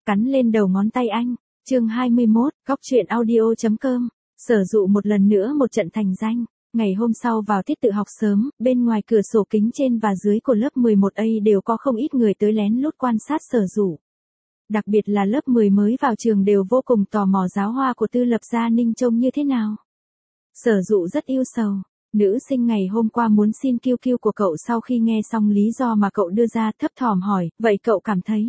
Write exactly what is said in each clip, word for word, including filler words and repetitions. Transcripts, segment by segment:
cắn lên đầu ngón tay anh. Chương hai mươi mốt, góc truyện audio chấm com. Sở Dụ một lần nữa một trận thành danh. Ngày hôm sau vào tiết tự học sớm, bên ngoài cửa sổ kính trên và dưới của lớp mười một A đều có không ít người tới lén lút quan sát Sở Dụ. Đặc biệt là lớp mười mới vào trường đều vô cùng tò mò giáo hoa của Tư Lập Gia Ninh trông như thế nào. Sở Dụ rất yêu sầu. Nữ sinh ngày hôm qua muốn xin kiu kiu của cậu, sau khi nghe xong lý do mà cậu đưa ra thấp thỏm hỏi, vậy cậu cảm thấy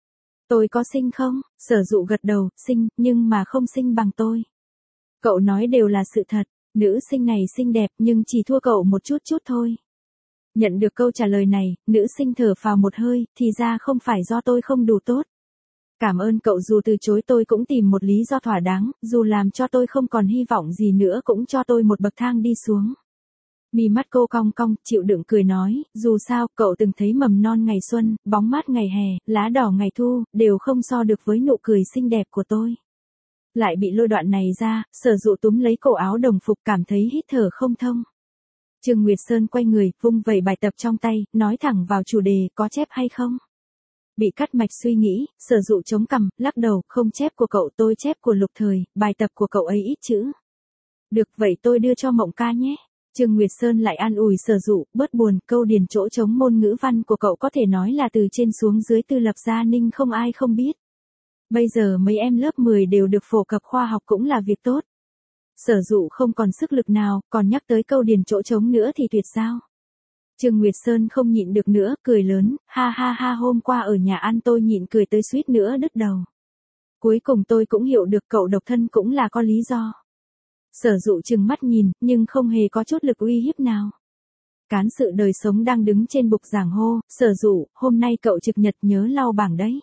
tôi có xinh không? Sở Dụ gật đầu, xinh, nhưng mà không xinh bằng tôi. Cậu nói đều là sự thật, nữ sinh này xinh đẹp nhưng chỉ thua cậu một chút chút thôi. Nhận được câu trả lời này, nữ sinh thở phào một hơi, thì ra không phải do tôi không đủ tốt. Cảm ơn cậu, dù từ chối tôi cũng tìm một lý do thỏa đáng, dù làm cho tôi không còn hy vọng gì nữa cũng cho tôi một bậc thang đi xuống. Mí mắt cô cong cong, chịu đựng cười nói, dù sao, cậu từng thấy mầm non ngày xuân, bóng mát ngày hè, lá đỏ ngày thu, đều không so được với nụ cười xinh đẹp của tôi. Lại bị lôi đoạn này ra, Sở Dụ túm lấy cổ áo đồng phục cảm thấy hít thở không thông. Trương Nguyệt Sơn quay người, vung vẩy bài tập trong tay, nói thẳng vào chủ đề, có chép hay không? Bị cắt mạch suy nghĩ, Sở Dụ chống cằm, lắc đầu, không chép của cậu, tôi chép của Lục Thời, bài tập của cậu ấy ít chữ. Được, vậy tôi đưa cho Mộng ca nhé. Trương Nguyệt Sơn lại an ủi Sở Dụ, bớt buồn, câu điền chỗ trống môn ngữ văn của cậu có thể nói là từ trên xuống dưới Tư Lập Gia Ninh không ai không biết. Bây giờ mấy em lớp mười đều được phổ cập khoa học cũng là việc tốt. Sở Dụ không còn sức lực nào, còn nhắc tới câu điền chỗ trống nữa thì tuyệt sao. Trương Nguyệt Sơn không nhịn được nữa, cười lớn, ha ha ha, hôm qua ở nhà ăn tôi nhịn cười tới suýt nữa đứt đầu. Cuối cùng tôi cũng hiểu được cậu độc thân cũng là có lý do. Sở Dụ trừng mắt nhìn, nhưng không hề có chút lực uy hiếp nào. Cán sự đời sống đang đứng trên bục giảng hô, Sở Dụ, hôm nay cậu trực nhật nhớ lau bảng đấy.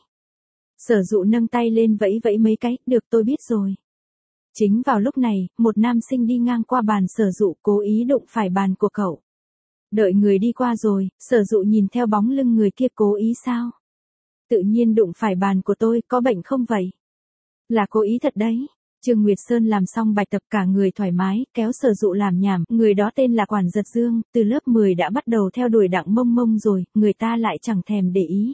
Sở Dụ nâng tay lên vẫy vẫy mấy cái, được tôi biết rồi. Chính vào lúc này, một nam sinh đi ngang qua bàn Sở Dụ, cố ý đụng phải bàn của cậu. Đợi người đi qua rồi, Sở Dụ nhìn theo bóng lưng người kia, cố ý sao? Tự nhiên đụng phải bàn của tôi, có bệnh không vậy? Là cố ý thật đấy. Trương Nguyệt Sơn làm xong bài tập cả người thoải mái, kéo Sở Dụ làm nhảm, người đó tên là Quản Giật Dương, từ lớp mười đã bắt đầu theo đuổi Đặng Mông Mông rồi, người ta lại chẳng thèm để ý.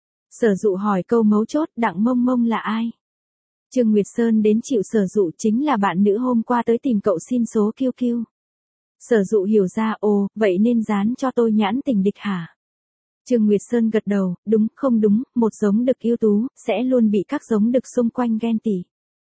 Sở Dụ hỏi câu mấu chốt, Đặng Mông Mông là ai? Trương Nguyệt Sơn đến chịu Sở Dụ chính là bạn nữ hôm qua tới tìm cậu xin số kiu kiu. Sở Dụ hiểu ra, ồ, vậy nên dán cho tôi nhãn tình địch hả? Trương Nguyệt Sơn gật đầu, đúng, không đúng, một giống đực ưu tú, sẽ luôn bị các giống đực xung quanh ghen tị.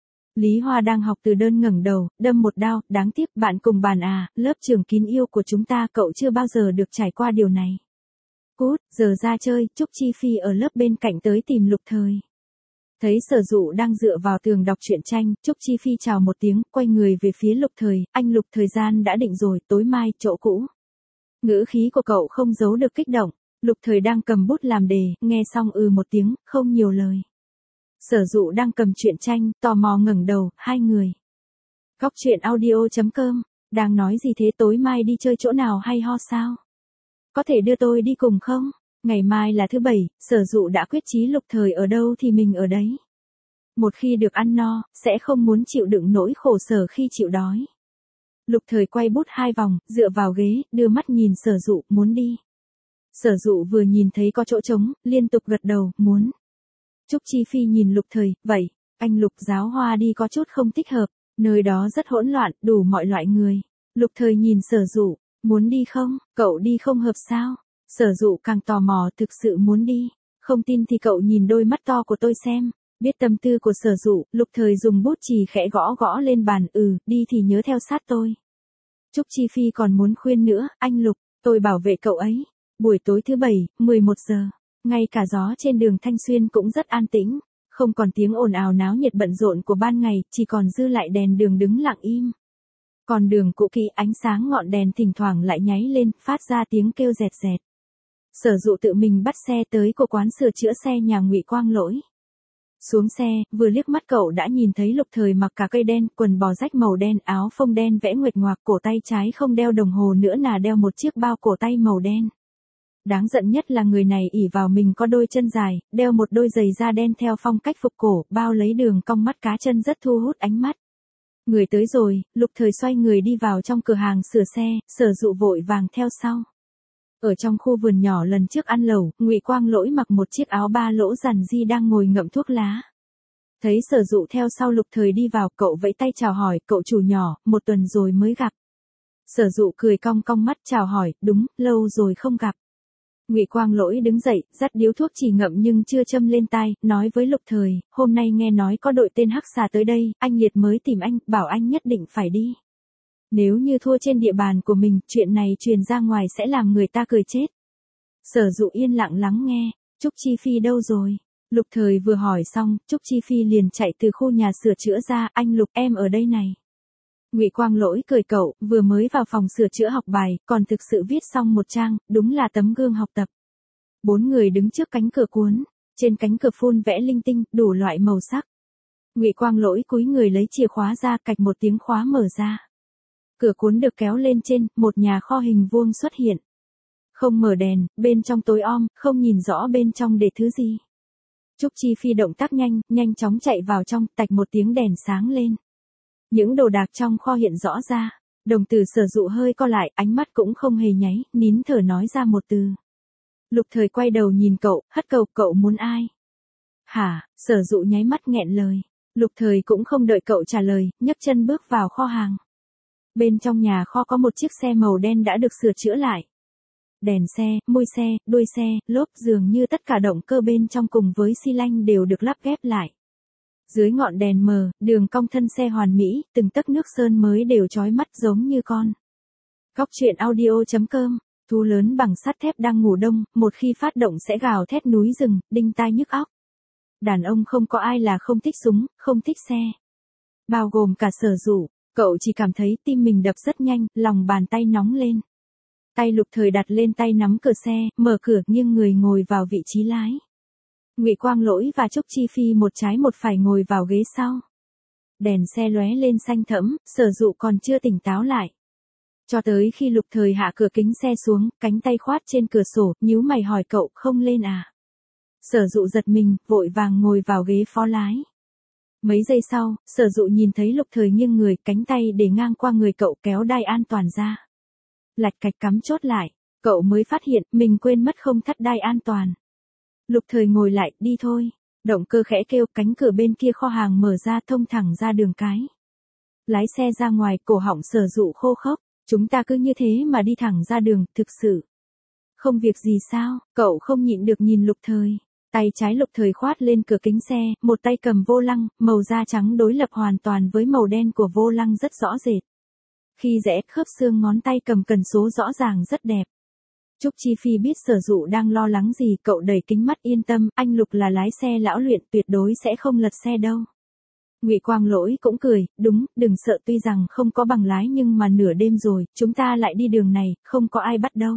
Lý Hoa đang học từ đơn ngẩng đầu, đâm một đao, đáng tiếc, bạn cùng bàn à, lớp trường kín yêu của chúng ta cậu chưa bao giờ được trải qua điều này. Cút, giờ ra chơi, Trúc Chi Phi ở lớp bên cạnh tới tìm Lục Thời. Thấy Sở Dụ đang dựa vào tường đọc truyện tranh, Trúc Chi Phi chào một tiếng, quay người về phía Lục Thời, anh Lục, thời gian đã định rồi, tối mai, chỗ cũ. Ngữ khí của cậu không giấu được kích động. Lục Thời đang cầm bút làm đề, nghe xong ừ một tiếng, không nhiều lời. Sở Dụ đang cầm truyện tranh, tò mò ngẩng đầu, hai người. Góc truyện audio chấm com, đang nói gì thế, tối mai đi chơi chỗ nào hay ho sao? Có thể đưa tôi đi cùng không? Ngày mai là thứ bảy, Sở Dụ đã quyết chí Lục Thời ở đâu thì mình ở đấy. Một khi được ăn no, sẽ không muốn chịu đựng nỗi khổ sở khi chịu đói. Lục Thời quay bút hai vòng, dựa vào ghế, đưa mắt nhìn Sở Dụ, muốn đi. Sở Dụ vừa nhìn thấy có chỗ trống, liên tục gật đầu, muốn. Trúc Chi Phi nhìn Lục Thời, vậy, anh Lục, giáo hoa đi có chút không thích hợp, nơi đó rất hỗn loạn, đủ mọi loại người. Lục Thời nhìn Sở Dụ, muốn đi không, cậu đi không hợp sao? Sở Dụ càng tò mò, thực sự muốn đi, không tin thì cậu nhìn đôi mắt to của tôi xem. Biết tâm tư của Sở Dụ, Lục Thời dùng bút chì khẽ gõ gõ lên bàn, ừ, đi thì nhớ theo sát tôi. Trúc Chi Phi còn muốn khuyên nữa, anh Lục, tôi bảo vệ cậu ấy. Buổi tối thứ bảy, mười một giờ, ngay cả gió trên đường Thanh Xuyên cũng rất an tĩnh, không còn tiếng ồn ào náo nhiệt bận rộn của ban ngày, chỉ còn dư lại đèn đường đứng lặng im. Còn đường cũ kỹ, ánh sáng ngọn đèn thỉnh thoảng lại nháy lên, phát ra tiếng kêu rẹt rẹt. Sở Dụ tự mình bắt xe tới của quán sửa chữa xe nhà Ngụy Quang Lỗi. Xuống xe, vừa liếc mắt cậu đã nhìn thấy Lục Thời mặc cả cây đen, quần bò rách màu đen, áo phông đen vẽ nguệch ngoạc, cổ tay trái không đeo đồng hồ nữa là đeo một chiếc bao cổ tay màu đen. Đáng giận nhất là người này ỷ vào mình có đôi chân dài, đeo một đôi giày da đen theo phong cách phục cổ, bao lấy đường cong mắt cá chân rất thu hút ánh mắt. Người tới rồi, Lục Thời xoay người đi vào trong cửa hàng sửa xe, Sở Dụ vội vàng theo sau. Ở trong khu vườn nhỏ lần trước ăn lẩu, Ngụy Quang Lỗi mặc một chiếc áo ba lỗ rằn di đang ngồi ngậm thuốc lá. Thấy Sở Dụ theo sau Lục Thời đi vào, cậu vẫy tay chào hỏi, cậu chủ nhỏ, một tuần rồi mới gặp. Sở Dụ cười cong cong mắt chào hỏi, đúng, lâu rồi không gặp. Ngụy Quang Lỗi đứng dậy, dắt điếu thuốc chỉ ngậm nhưng chưa châm lên tai, nói với Lục Thời, hôm nay nghe nói có đội tên Hắc Xà tới đây, anh Liệt mới tìm anh, bảo anh nhất định phải đi. Nếu như thua trên địa bàn của mình, chuyện này truyền ra ngoài sẽ làm người ta cười chết. Sở Dụ yên lặng lắng nghe, Trúc Chi Phi đâu rồi? Lục Thời vừa hỏi xong, Trúc Chi Phi liền chạy từ khu nhà sửa chữa ra, anh Lục em ở đây này. Ngụy Quang Lỗi cười cậu, vừa mới vào phòng sửa chữa học bài, còn thực sự viết xong một trang, đúng là tấm gương học tập. Bốn người đứng trước cánh cửa cuốn, trên cánh cửa phun vẽ linh tinh, đủ loại màu sắc. Ngụy Quang Lỗi cúi người lấy chìa khóa ra, cạch một tiếng khóa mở ra. Cửa cuốn được kéo lên trên, một nhà kho hình vuông xuất hiện. Không mở đèn, bên trong tối om, không nhìn rõ bên trong để thứ gì. Trúc Chi Phi động tác nhanh, nhanh chóng chạy vào trong, tạch một tiếng đèn sáng lên. Những đồ đạc trong kho hiện rõ ra, đồng tử Sở Dụ hơi co lại, ánh mắt cũng không hề nháy, nín thở nói ra một từ. Lục Thời quay đầu nhìn cậu, hất cầu, cậu muốn ai? Hả, Sở Dụ nháy mắt nghẹn lời. Lục Thời cũng không đợi cậu trả lời, nhấc chân bước vào kho hàng. Bên trong nhà kho có một chiếc xe màu đen đã được sửa chữa lại. Đèn xe, mui xe, đuôi xe, lốp dường như tất cả động cơ bên trong cùng với xi lanh đều được lắp ghép lại. Dưới ngọn đèn mờ, đường cong thân xe hoàn mỹ, từng tấc nước sơn mới đều chói mắt giống như con. Góc truyện audio chấm com, thú lớn bằng sắt thép đang ngủ đông, một khi phát động sẽ gào thét núi rừng, đinh tai nhức óc. Đàn ông không có ai là không thích súng, không thích xe. Bao gồm cả Sở Dụ, cậu chỉ cảm thấy tim mình đập rất nhanh, lòng bàn tay nóng lên. Tay Lục Thời đặt lên tay nắm cửa xe, mở cửa nghiêng người ngồi vào vị trí lái. Ngụy Quang Lỗi và Trúc Chi Phi một trái một phải ngồi vào ghế sau. Đèn xe lóe lên xanh thẫm, Sở Dụ còn chưa tỉnh táo lại. Cho tới khi Lục Thời hạ cửa kính xe xuống, cánh tay khoát trên cửa sổ, nhíu mày hỏi cậu không lên à? Sở Dụ giật mình, vội vàng ngồi vào ghế phó lái. Mấy giây sau, Sở Dụ nhìn thấy Lục Thời nghiêng người, cánh tay để ngang qua người cậu kéo đai an toàn ra. Lạch cạch cắm chốt lại, cậu mới phát hiện mình quên mất không thắt đai an toàn. Lục Thời ngồi lại, đi thôi. Động cơ khẽ kêu, cánh cửa bên kia kho hàng mở ra thông thẳng ra đường cái. Lái xe ra ngoài, cổ họng Sở Dụ khô khốc. Chúng ta cứ như thế mà đi thẳng ra đường, thực sự. Không việc gì sao, cậu không nhịn được nhìn Lục Thời. Tay trái Lục Thời khoát lên cửa kính xe, một tay cầm vô lăng, màu da trắng đối lập hoàn toàn với màu đen của vô lăng rất rõ rệt. Khi rẽ khớp xương ngón tay cầm cần số rõ ràng rất đẹp. Trúc Chi Phi biết Sở Dụ đang lo lắng gì, cậu đẩy kính mắt yên tâm, anh Lục là lái xe lão luyện, tuyệt đối sẽ không lật xe đâu. Ngụy Quang Lỗi cũng cười, đúng, đừng sợ, tuy rằng không có bằng lái nhưng mà nửa đêm rồi, chúng ta lại đi đường này, không có ai bắt đâu.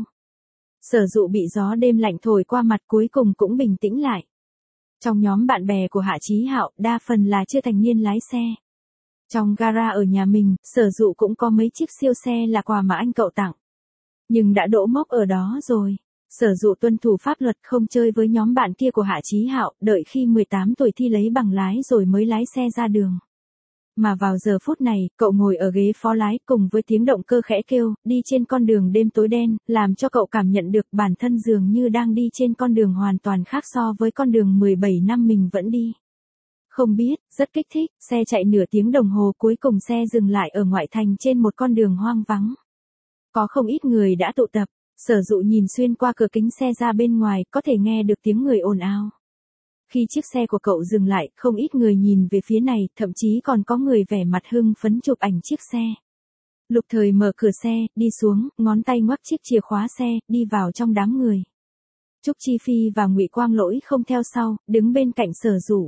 Sở Dụ bị gió đêm lạnh thổi qua mặt cuối cùng cũng bình tĩnh lại. Trong nhóm bạn bè của Hạ Chí Hạo, đa phần là chưa thành niên lái xe. Trong gara ở nhà mình, Sở Dụ cũng có mấy chiếc siêu xe là quà mà anh cậu tặng. Nhưng đã đỗ mốc ở đó rồi. Sở Dụ tuân thủ pháp luật không chơi với nhóm bạn kia của Hạ Chí Hạo, đợi khi mười tám tuổi thi lấy bằng lái rồi mới lái xe ra đường. Mà vào giờ phút này, cậu ngồi ở ghế phó lái cùng với tiếng động cơ khẽ kêu, đi trên con đường đêm tối đen, làm cho cậu cảm nhận được bản thân dường như đang đi trên con đường hoàn toàn khác so với con đường mười bảy năm mình vẫn đi. Không biết, rất kích thích, xe chạy nửa tiếng đồng hồ cuối cùng xe dừng lại ở ngoại thành trên một con đường hoang vắng. Có không ít người đã tụ tập, Sở Dụ nhìn xuyên qua cửa kính xe ra bên ngoài, có thể nghe được tiếng người ồn ào. Khi chiếc xe của cậu dừng lại, không ít người nhìn về phía này, thậm chí còn có người vẻ mặt hưng phấn chụp ảnh chiếc xe. Lục Thời mở cửa xe, đi xuống, ngón tay ngoắc chiếc chìa khóa xe, đi vào trong đám người. Trúc Chi Phi và Ngụy Quang Lỗi không theo sau, đứng bên cạnh Sở Dụ.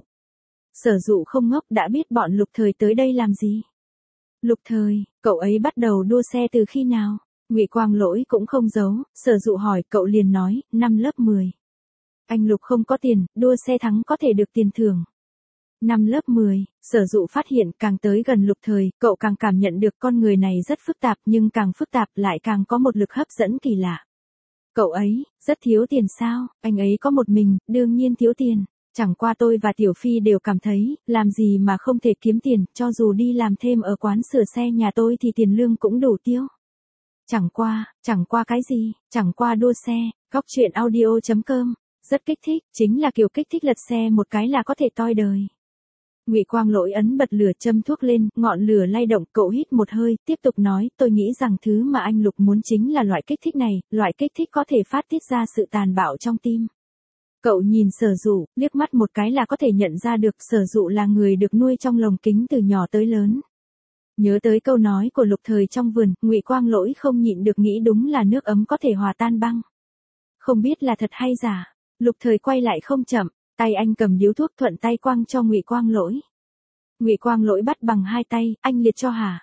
Sở Dụ không ngốc, đã biết bọn Lục Thời tới đây làm gì. Lục Thời, cậu ấy bắt đầu đua xe từ khi nào? Ngụy Quang Lỗi cũng không giấu, Sở Dụ hỏi, cậu liền nói, năm lớp mười. Anh Lục không có tiền, đua xe thắng có thể được tiền thưởng. Năm lớp mười, Sở Dụ phát hiện càng tới gần Lục Thời, cậu càng cảm nhận được con người này rất phức tạp, nhưng càng phức tạp lại càng có một lực hấp dẫn kỳ lạ. Cậu ấy, rất thiếu tiền sao? Anh ấy có một mình, đương nhiên thiếu tiền. Chẳng qua tôi và Tiểu Phi đều cảm thấy, làm gì mà không thể kiếm tiền, cho dù đi làm thêm ở quán sửa xe nhà tôi thì tiền lương cũng đủ tiêu. Chẳng qua, chẳng qua cái gì, chẳng qua đua xe, góc truyện audio chấm com, rất kích thích, chính là kiểu kích thích lật xe một cái là có thể toi đời. Ngụy Quang Lỗi ấn bật lửa châm thuốc lên, ngọn lửa lay động, cậu hít một hơi, tiếp tục nói, tôi nghĩ rằng thứ mà anh Lục muốn chính là loại kích thích này, loại kích thích có thể phát tiết ra sự tàn bạo trong tim. Cậu nhìn Sở Dụ, liếc mắt một cái là có thể nhận ra được Sở Dụ là người được nuôi trong lồng kính từ nhỏ tới lớn. Nhớ tới câu nói của Lục Thời trong vườn, Ngụy Quang Lỗi không nhịn được nghĩ đúng là nước ấm có thể hòa tan băng. Không biết là thật hay giả, Lục Thời quay lại không chậm, tay anh cầm điếu thuốc thuận tay quăng cho Ngụy Quang Lỗi. Ngụy Quang Lỗi bắt bằng hai tay, anh liệt cho hả?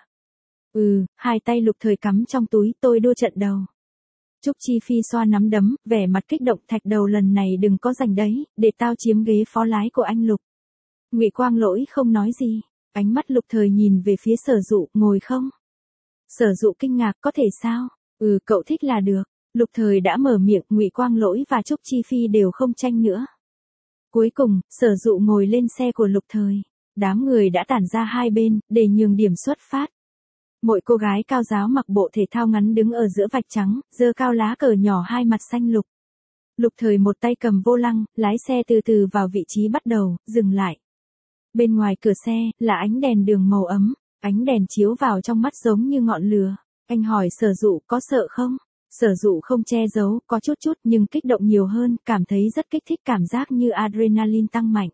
Ừ, hai tay Lục Thời cắm trong túi, tôi đua trận đầu. Trúc Chi Phi xoa nắm đấm, vẻ mặt kích động, Thạch Đầu lần này đừng có giành đấy, để tao chiếm ghế phó lái của anh Lục. Ngụy Quang Lỗi không nói gì, ánh mắt Lục Thời nhìn về phía Sở Dụ, ngồi không? Sở Dụ kinh ngạc, có thể sao? Ừ, cậu thích là được. Lục Thời đã mở miệng, Ngụy Quang Lỗi và Trúc Chi Phi đều không tranh nữa. Cuối cùng, Sở Dụ ngồi lên xe của Lục Thời. Đám người đã tản ra hai bên, để nhường điểm xuất phát. Mỗi cô gái cao giáo mặc bộ thể thao ngắn đứng ở giữa vạch trắng, giơ cao lá cờ nhỏ hai mặt xanh lục. Lục Thời một tay cầm vô lăng, lái xe từ từ vào vị trí bắt đầu, dừng lại. Bên ngoài cửa xe, là ánh đèn đường màu ấm, ánh đèn chiếu vào trong mắt giống như ngọn lửa. Anh hỏi Sở Dụ có sợ không? Sở Dụ không che giấu, có chút chút nhưng kích động nhiều hơn, cảm thấy rất kích thích, cảm giác như adrenaline tăng mạnh.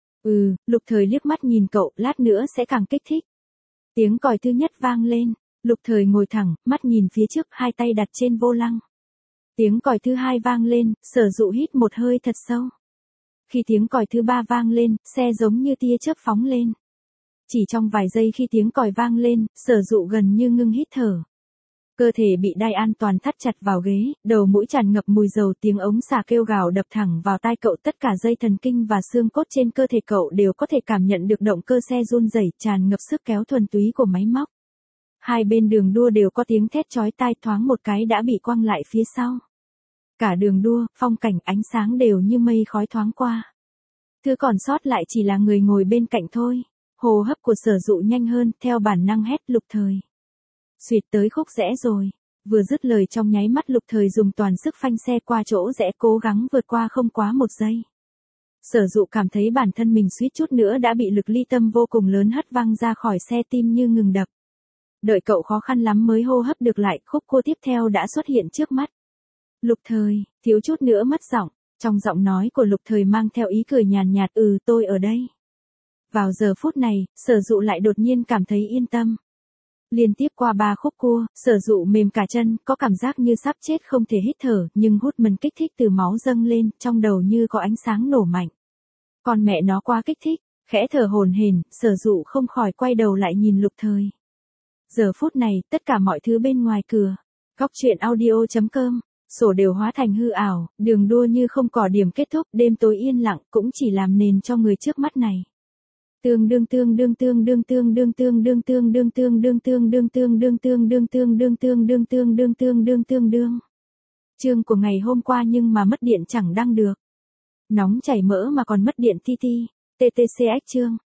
Ừ, Lục Thời liếc mắt nhìn cậu, lát nữa sẽ càng kích thích. Tiếng còi thứ nhất vang lên, Lục Thời ngồi thẳng, mắt nhìn phía trước, hai tay đặt trên vô lăng. Tiếng còi thứ hai vang lên, Sở Dụ hít một hơi thật sâu. Khi tiếng còi thứ ba vang lên, xe giống như tia chớp phóng lên. Chỉ trong vài giây khi tiếng còi vang lên, Sở Dụ gần như ngưng hít thở. Cơ thể bị đai an toàn thắt chặt vào ghế, đầu mũi tràn ngập mùi dầu, tiếng ống xả kêu gào đập thẳng vào tai cậu, tất cả dây thần kinh và xương cốt trên cơ thể cậu đều có thể cảm nhận được động cơ xe run rẩy, tràn ngập sức kéo thuần túy của máy móc. Hai bên đường đua đều có tiếng thét chói tai, thoáng một cái đã bị quăng lại phía sau. Cả đường đua, phong cảnh, ánh sáng đều như mây khói thoáng qua. Thứ còn sót lại chỉ là người ngồi bên cạnh thôi. Hô hấp của Sở Dụ nhanh hơn, theo bản năng hét, Lục Thời. Xuyệt tới khúc rẽ rồi. Vừa dứt lời trong nháy mắt Lục Thời dùng toàn sức phanh xe qua chỗ rẽ, cố gắng vượt qua không quá một giây. Sở Dụ cảm thấy bản thân mình suýt chút nữa đã bị lực ly tâm vô cùng lớn hất văng ra khỏi xe, tim như ngừng đập. Đợi cậu khó khăn lắm mới hô hấp được lại, khúc cua tiếp theo đã xuất hiện trước mắt. Lục Thời, thiếu chút nữa mất giọng, trong giọng nói của Lục Thời mang theo ý cười nhàn nhạt, ừ tôi ở đây. Vào giờ phút này, Sở Dụ lại đột nhiên cảm thấy yên tâm. Liên tiếp qua ba khúc cua, Sở Dụ mềm cả chân, có cảm giác như sắp chết không thể hít thở, nhưng hút mần kích thích từ máu dâng lên, trong đầu như có ánh sáng nổ mạnh. Con mẹ nó quá kích thích, khẽ thở hổn hển, Sở Dụ không khỏi quay đầu lại nhìn Lục Thời. Giờ phút này, tất cả mọi thứ bên ngoài cửa, góc truyện audio chấm com, sổ đều hóa thành hư ảo, đường đua như không có điểm kết thúc, đêm tối yên lặng cũng chỉ làm nền cho người trước mắt này. Tương đương tương đương tương đương tương đương tương đương tương đương tương đương tương đương tương đương tương đương tương đương tương đương tương đương tương đương tương đương. Chương của ngày hôm qua nhưng mà mất điện chẳng đăng được. Nóng chảy mỡ mà còn mất điện ti ti. tê tê xê ích chương.